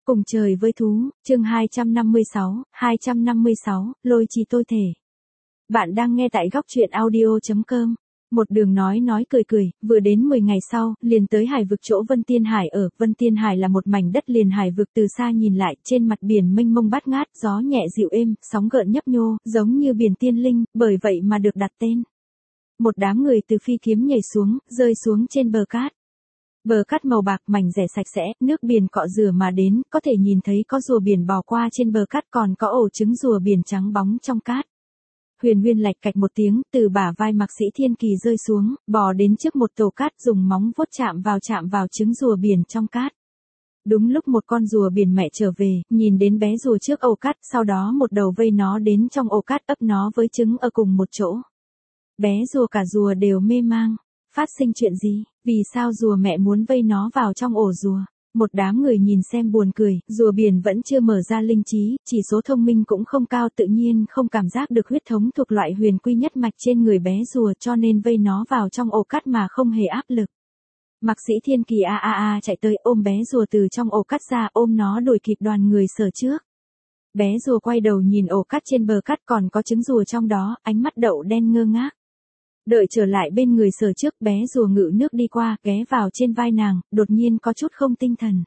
Cùng trời với thú, chương 256, lôi trì tôi thể. Bạn đang nghe tại góc truyện audio.com. Một đường nói cười, vừa đến 10 ngày sau, liền tới hải vực chỗ Vân Tiên Hải ở. Vân Tiên Hải là một mảnh đất liền hải vực, từ xa nhìn lại, trên mặt biển mênh mông bát ngát, gió nhẹ dịu êm, sóng gợn nhấp nhô, giống như biển tiên linh, bởi vậy mà được đặt tên. Một đám người từ phi kiếm nhảy xuống, rơi xuống trên bờ cát. Bờ cát màu bạc mảnh rẻ sạch sẽ, nước biển cọ rửa mà đến, có thể nhìn thấy có rùa biển bò qua trên bờ cát, còn có ổ trứng rùa biển trắng bóng trong cát. Huyền Nguyên lạch cạch một tiếng, từ bả vai Mạc Sĩ Thiên Kỳ rơi xuống, bò đến trước một tổ cát, dùng móng vuốt chạm vào trứng rùa biển trong cát. Đúng lúc một con rùa biển mẹ trở về, nhìn đến bé rùa trước ổ cát, sau đó một đầu vây nó đến trong ổ cát, ấp nó với trứng ở cùng một chỗ. Bé rùa cả rùa đều mê mang. Phát sinh chuyện gì? Vì sao rùa mẹ muốn vây nó vào trong ổ rùa? Một đám người nhìn xem buồn cười, rùa biển vẫn chưa mở ra linh trí, chỉ số thông minh cũng không cao, tự nhiên không cảm giác được huyết thống thuộc loại huyền quy nhất mạch trên người bé rùa, cho nên vây nó vào trong ổ cát mà không hề áp lực. Mạc Sĩ Thiên Kỳ chạy tới ôm bé rùa từ trong ổ cát ra, ôm nó đuổi kịp đoàn người Sở Trước. Bé rùa quay đầu nhìn ổ cát trên bờ cát, còn có trứng rùa trong đó, ánh mắt đậu đen ngơ ngác. Đợi trở lại bên người Sở Trước, bé rùa ngự nước đi qua, ghé vào trên vai nàng, đột nhiên có chút không tinh thần.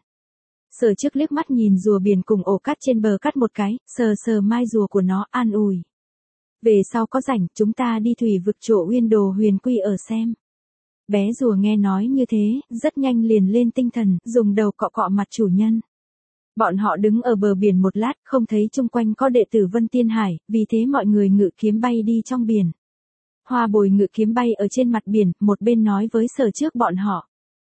Sở Trước liếc mắt nhìn rùa biển cùng ổ cát trên bờ cát một cái, sờ mai rùa của nó, an ủi. Về sau có rảnh, chúng ta đi thủy vực chỗ Uyên Đồ Huyền Quy ở xem. Bé rùa nghe nói như thế, rất nhanh liền lên tinh thần, dùng đầu cọ cọ mặt chủ nhân. Bọn họ đứng ở bờ biển một lát, không thấy chung quanh có đệ tử Vân Tiên Hải, vì thế mọi người ngự kiếm bay đi trong biển. Hoa Bồi ngự kiếm bay ở trên mặt biển, một bên nói với Sở Trước bọn họ.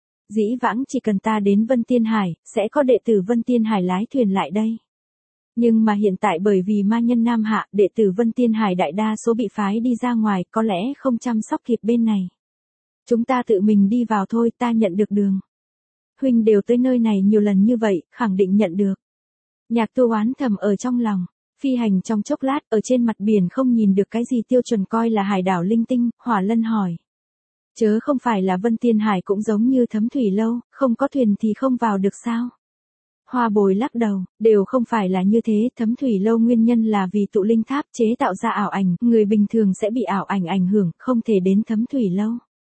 Dĩ vãng chỉ cần ta đến Vân Tiên Hải, sẽ có đệ tử Vân Tiên Hải lái thuyền lại đây. Nhưng mà hiện tại bởi vì ma nhân Nam Hạ, đệ tử Vân Tiên Hải đại đa số bị phái đi ra ngoài, có lẽ không chăm sóc kịp bên này. Chúng ta tự mình đi vào thôi, ta nhận được đường. Huynh đều tới nơi này nhiều lần như vậy, khẳng định nhận được. Nhạc Tu oán thầm ở trong lòng. Phi hành trong chốc lát, ở trên mặt biển không nhìn được cái gì tiêu chuẩn coi là hải đảo linh tinh, Hỏa Lân hỏi. Chớ không phải là Vân Tiên Hải cũng giống như Thấm Thủy Lâu, không có thuyền thì không vào được sao? Hoa Bồi lắc đầu, đều không phải là như thế, Thấm Thủy Lâu nguyên nhân là vì tụ linh tháp chế tạo ra ảo ảnh, người bình thường sẽ bị ảo ảnh ảnh hưởng, không thể đến Thấm Thủy Lâu.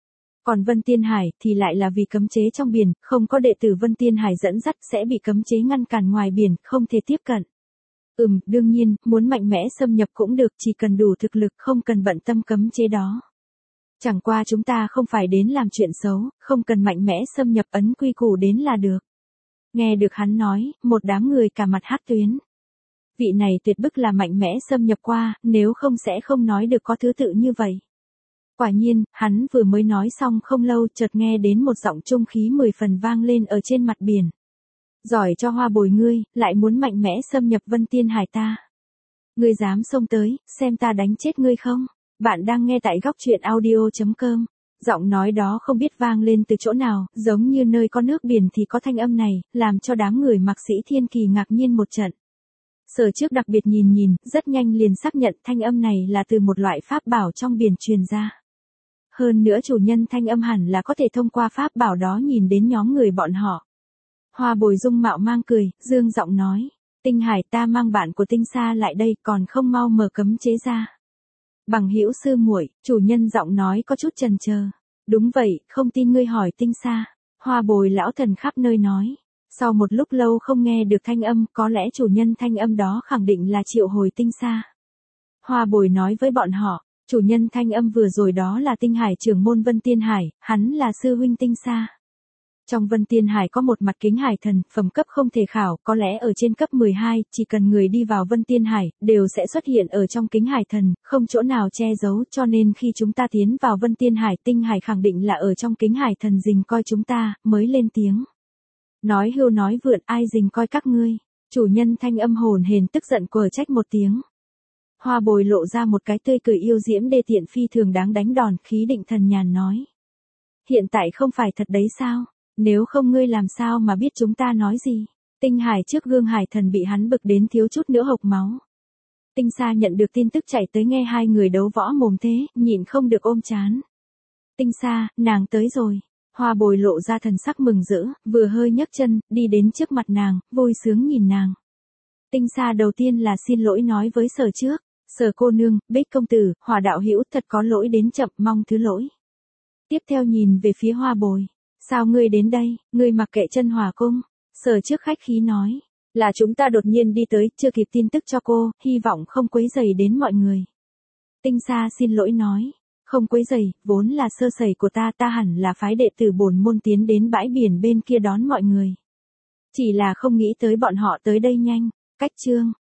Còn Vân Tiên Hải thì lại là vì cấm chế trong biển, không có đệ tử Vân Tiên Hải dẫn dắt sẽ bị cấm chế ngăn cản ngoài biển, không thể tiếp cận. Đương nhiên, muốn mạnh mẽ xâm nhập cũng được, chỉ cần đủ thực lực, không cần bận tâm cấm chế đó. Chẳng qua chúng ta không phải đến làm chuyện xấu, không cần mạnh mẽ xâm nhập, ấn quy củ đến là được. Nghe được hắn nói, một đám người cả mặt hắc tuyến. Vị này tuyệt bức là mạnh mẽ xâm nhập qua, nếu không sẽ không nói được có thứ tự như vậy. Quả nhiên, hắn vừa mới nói xong không lâu, chợt nghe đến một giọng trung khí 10 phần vang lên ở trên mặt biển. Giỏi cho Hoa Bồi ngươi, lại muốn mạnh mẽ xâm nhập Vân Tiên Hải ta. Ngươi dám xông tới, xem ta đánh chết ngươi không? Bạn đang nghe tại góc truyện audio.com. Giọng nói đó không biết vang lên từ chỗ nào, giống như nơi có nước biển thì có thanh âm này, làm cho đám người Mạc Sĩ Thiên Kỳ ngạc nhiên một trận. Sở Trước đặc biệt nhìn, rất nhanh liền xác nhận thanh âm này là từ một loại pháp bảo trong biển truyền ra. Hơn nữa chủ nhân thanh âm hẳn là có thể thông qua pháp bảo đó nhìn đến nhóm người bọn họ. Hoa Bồi dung mạo mang cười, dương giọng nói, Tinh Hải ta mang bạn của Tinh Sa lại đây, còn không mau mở cấm chế ra. Bằng hữu sư muội, chủ nhân giọng nói có chút chần chờ. Đúng vậy, không tin ngươi hỏi Tinh Sa. Hoa Bồi lão thần khắp nơi nói. Sau một lúc lâu không nghe được thanh âm, có lẽ chủ nhân thanh âm đó khẳng định là triệu hồi Tinh Sa. Hoa Bồi nói với bọn họ, chủ nhân thanh âm vừa rồi đó là Tinh Hải trưởng môn Vân Tiên Hải, hắn là sư huynh Tinh Sa. Trong Vân Tiên Hải có một mặt kính hải thần, phẩm cấp không thể khảo, có lẽ ở trên cấp 12, chỉ cần người đi vào Vân Tiên Hải, đều sẽ xuất hiện ở trong kính hải thần, không chỗ nào che giấu, cho nên khi chúng ta tiến vào Vân Tiên Hải, Tinh Hải khẳng định là ở trong kính hải thần rình coi chúng ta, mới lên tiếng. Nói hưu nói vượn, ai rình coi các ngươi? Chủ nhân thanh âm hồn hển tức giận quở trách một tiếng. Hoa Bồi lộ ra một cái tươi cười yêu diễm đê tiện phi thường đáng đánh đòn, khí định thần nhàn nói. Hiện tại không phải thật đấy sao? Nếu không ngươi làm sao mà biết chúng ta nói gì? Tinh Hải trước gương hải thần bị hắn bực đến thiếu chút nữa hộc máu. Tinh Sa nhận được tin tức chạy tới nghe hai người đấu võ mồm thế, nhịn không được ôm chán. Tinh Sa, nàng tới rồi. Hoa Bồi lộ ra thần sắc mừng rỡ, vừa hơi nhấc chân, đi đến trước mặt nàng, vui sướng nhìn nàng. Tinh Sa đầu tiên là xin lỗi nói với Sở trước. Sở cô nương, Bích công tử, Hòa đạo hữu thật có lỗi đến chậm, mong thứ lỗi. Tiếp theo nhìn về phía Hoa Bồi. Sao ngươi đến đây, ngươi mặc kệ chân Hòa cung. Sở trước khách khí nói. Là chúng ta đột nhiên đi tới, chưa kịp tin tức cho cô, hy vọng không quấy rầy đến mọi người. Tinh Sa xin lỗi nói. Không quấy rầy, vốn là sơ sẩy của ta hẳn là phái đệ tử bổn môn tiến đến bãi biển bên kia đón mọi người. Chỉ là không nghĩ tới bọn họ tới đây nhanh. Cách chương.